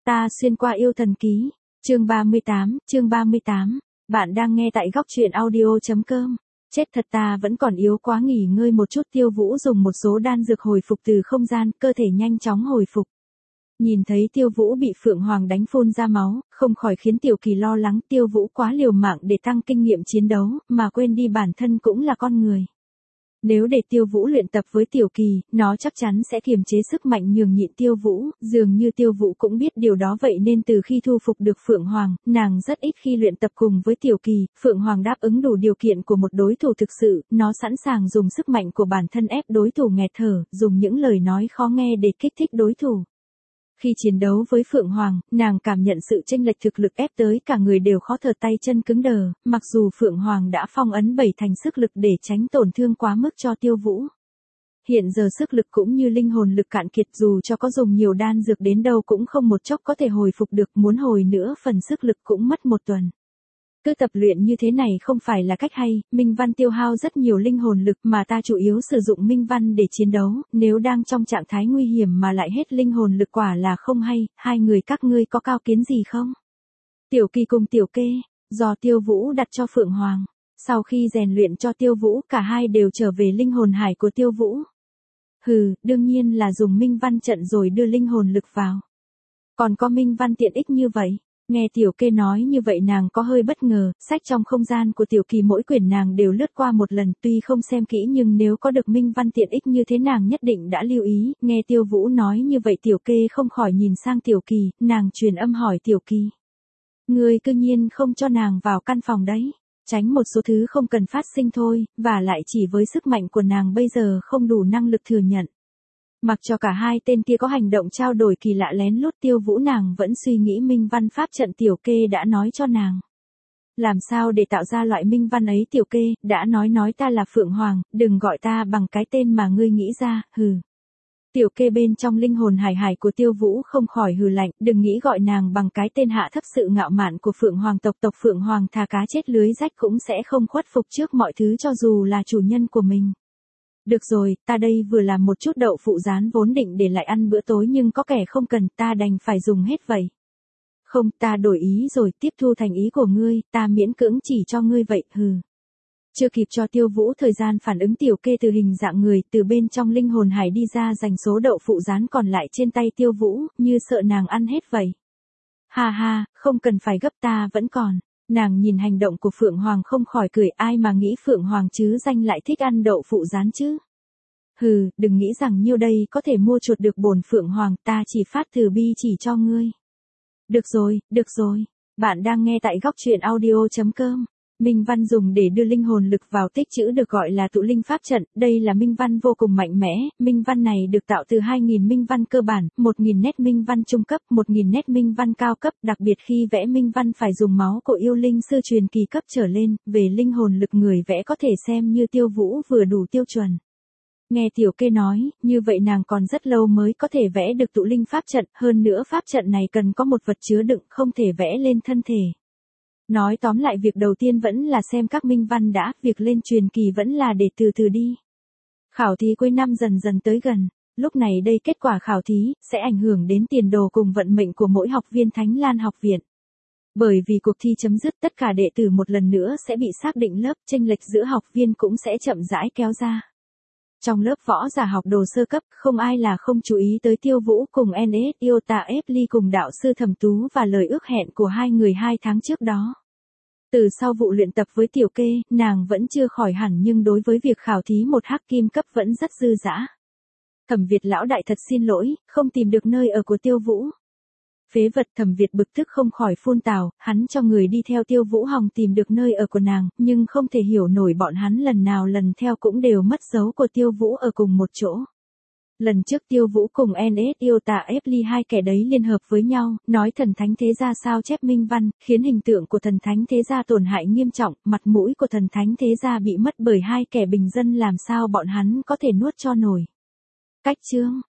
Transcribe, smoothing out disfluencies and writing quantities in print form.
Ta xuyên qua yêu thần ký, chương 38, bạn đang nghe tại góc truyện audio.com. Chết thật, ta vẫn còn yếu quá, nghỉ ngơi một chút. Tiêu Vũ dùng một số đan dược hồi phục từ không gian, cơ thể nhanh chóng hồi phục. Nhìn thấy Tiêu Vũ bị Phượng Hoàng đánh phun ra máu, không khỏi khiến Tiểu Kỳ lo lắng. Tiêu Vũ quá liều mạng để tăng kinh nghiệm chiến đấu, mà quên đi bản thân cũng là con người. Nếu để Tiêu Vũ luyện tập với Tiểu Kỳ, nó chắc chắn sẽ kiềm chế sức mạnh nhường nhịn Tiêu Vũ, dường như Tiêu Vũ cũng biết điều đó, vậy nên từ khi thu phục được Phượng Hoàng, nàng rất ít khi luyện tập cùng với Tiểu Kỳ. Phượng Hoàng đáp ứng đủ điều kiện của một đối thủ thực sự, nó sẵn sàng dùng sức mạnh của bản thân ép đối thủ nghẹt thở, dùng những lời nói khó nghe để kích thích đối thủ. Khi chiến đấu với Phượng Hoàng, nàng cảm nhận sự chênh lệch thực lực ép tới cả người đều khó thở, tay chân cứng đờ, mặc dù Phượng Hoàng đã phong ấn 7 thành sức lực để tránh tổn thương quá mức cho Tiêu Vũ. Hiện giờ sức lực cũng như linh hồn lực cạn kiệt, dù cho có dùng nhiều đan dược đến đâu cũng không một chốc có thể hồi phục được, muốn hồi nữa phần sức lực cũng mất một tuần. Cứ tập luyện như thế này không phải là cách hay, Minh Văn tiêu hao rất nhiều linh hồn lực mà ta chủ yếu sử dụng Minh Văn để chiến đấu, nếu đang trong trạng thái nguy hiểm mà lại hết linh hồn lực quả là không hay. Hai người các ngươi có cao kiến gì không? Tiểu Kỳ cùng Tiểu Kê, do Tiêu Vũ đặt cho Phượng Hoàng. Sau khi rèn luyện cho Tiêu Vũ, cả hai đều trở về linh hồn hải của Tiêu Vũ. Đương nhiên là dùng Minh Văn trận rồi đưa linh hồn lực vào. Còn có Minh Văn tiện ích như vậy. Nghe Tiểu Kê nói như vậy nàng có hơi bất ngờ, sách trong không gian của Tiểu Kỳ mỗi quyển nàng đều lướt qua một lần, tuy không xem kỹ nhưng nếu có được Minh Văn tiện ích như thế nàng nhất định đã lưu ý. Nghe Tiêu Vũ nói như vậy Tiểu Kê không khỏi nhìn sang Tiểu Kỳ, nàng truyền âm hỏi Tiểu Kỳ. Ngươi cư nhiên không cho nàng vào căn phòng đấy, tránh một số thứ không cần phát sinh thôi, và lại chỉ với sức mạnh của nàng bây giờ không đủ năng lực thừa nhận. Mặc cho cả hai tên kia có hành động trao đổi kỳ lạ lén lút, Tiêu Vũ nàng vẫn suy nghĩ Minh Văn pháp trận Tiểu Kê đã nói cho nàng. Làm sao để tạo ra loại Minh Văn ấy? Tiểu Kê đã nói ta là Phượng Hoàng, đừng gọi ta bằng cái tên mà ngươi nghĩ ra. Tiểu Kê bên trong linh hồn hải của Tiêu Vũ không khỏi hừ lạnh, đừng nghĩ gọi nàng bằng cái tên hạ thấp sự ngạo mạn của Phượng Hoàng tộc. Phượng Hoàng thà cá chết lưới rách cũng sẽ không khuất phục trước mọi thứ cho dù là chủ nhân của mình. Được rồi, ta đây vừa làm một chút đậu phụ rán vốn định để lại ăn bữa tối nhưng có kẻ không cần, ta đành phải dùng hết vậy. Không, ta đổi ý rồi, tiếp thu thành ý của ngươi, ta miễn cưỡng chỉ cho ngươi vậy. Chưa kịp cho Tiêu Vũ thời gian phản ứng, Tiểu Kê từ hình dạng người từ bên trong linh hồn hải đi ra, giành số đậu phụ rán còn lại trên tay Tiêu Vũ, như sợ nàng ăn hết vậy. Ha, không cần phải gấp, ta vẫn còn. Nàng nhìn hành động của Phượng Hoàng không khỏi cười, ai mà nghĩ Phượng Hoàng chứ danh lại thích ăn đậu phụ rán chứ. Đừng nghĩ rằng nhiêu đây có thể mua chuộc được bổn Phượng Hoàng, ta chỉ phát từ bi chỉ cho ngươi. Được rồi, bạn đang nghe tại góc truyện audio.com. Minh Văn dùng để đưa linh hồn lực vào tích trữ được gọi là tụ linh pháp trận, đây là Minh Văn vô cùng mạnh mẽ. Minh Văn này được tạo từ 2.000 Minh Văn cơ bản, 1.000 nét Minh Văn trung cấp, 1.000 nét Minh Văn cao cấp, đặc biệt khi vẽ Minh Văn phải dùng máu của yêu linh sư truyền kỳ cấp trở lên, về linh hồn lực người vẽ có thể xem như Tiêu Vũ vừa đủ tiêu chuẩn. Nghe Tiểu Kê nói, như vậy nàng còn rất lâu mới có thể vẽ được tụ linh pháp trận, hơn nữa pháp trận này cần có một vật chứa đựng, không thể vẽ lên thân thể. Nói tóm lại việc đầu tiên vẫn là xem các Minh Văn đã, việc lên truyền kỳ vẫn là để từ từ đi. Khảo thí cuối năm dần dần tới gần, lúc này đây kết quả khảo thí sẽ ảnh hưởng đến tiền đồ cùng vận mệnh của mỗi học viên Thánh Lan học viện. Bởi vì cuộc thi chấm dứt, tất cả đệ tử một lần nữa sẽ bị xác định lớp, chênh lệch giữa học viên cũng sẽ chậm rãi kéo ra. Trong lớp võ giả học đồ sơ cấp, không ai là không chú ý tới Tiêu Vũ cùng NS Iota F cùng đạo sư Thẩm Tú và lời ước hẹn của hai người 2 tháng trước đó. Từ sau vụ luyện tập với Tiểu Kê, nàng vẫn chưa khỏi hẳn nhưng đối với việc khảo thí một hắc kim cấp vẫn rất dư dả. Thẩm Việt lão đại thật xin lỗi, không tìm được nơi ở của Tiêu Vũ. Phế vật. Thẩm Việt bực tức không khỏi phun tào, hắn cho người đi theo Tiêu Vũ Hồng tìm được nơi ở của nàng, nhưng không thể hiểu nổi bọn hắn lần nào lần theo cũng đều mất dấu của Tiêu Vũ ở cùng một chỗ. Lần trước Tiêu Vũ cùng NS Iota F hai kẻ đấy liên hợp với nhau, nói thần thánh thế gia sao chép Minh Văn, khiến hình tượng của thần thánh thế gia tổn hại nghiêm trọng, mặt mũi của thần thánh thế gia bị mất bởi hai kẻ bình dân, làm sao bọn hắn có thể nuốt cho nổi. Cách chương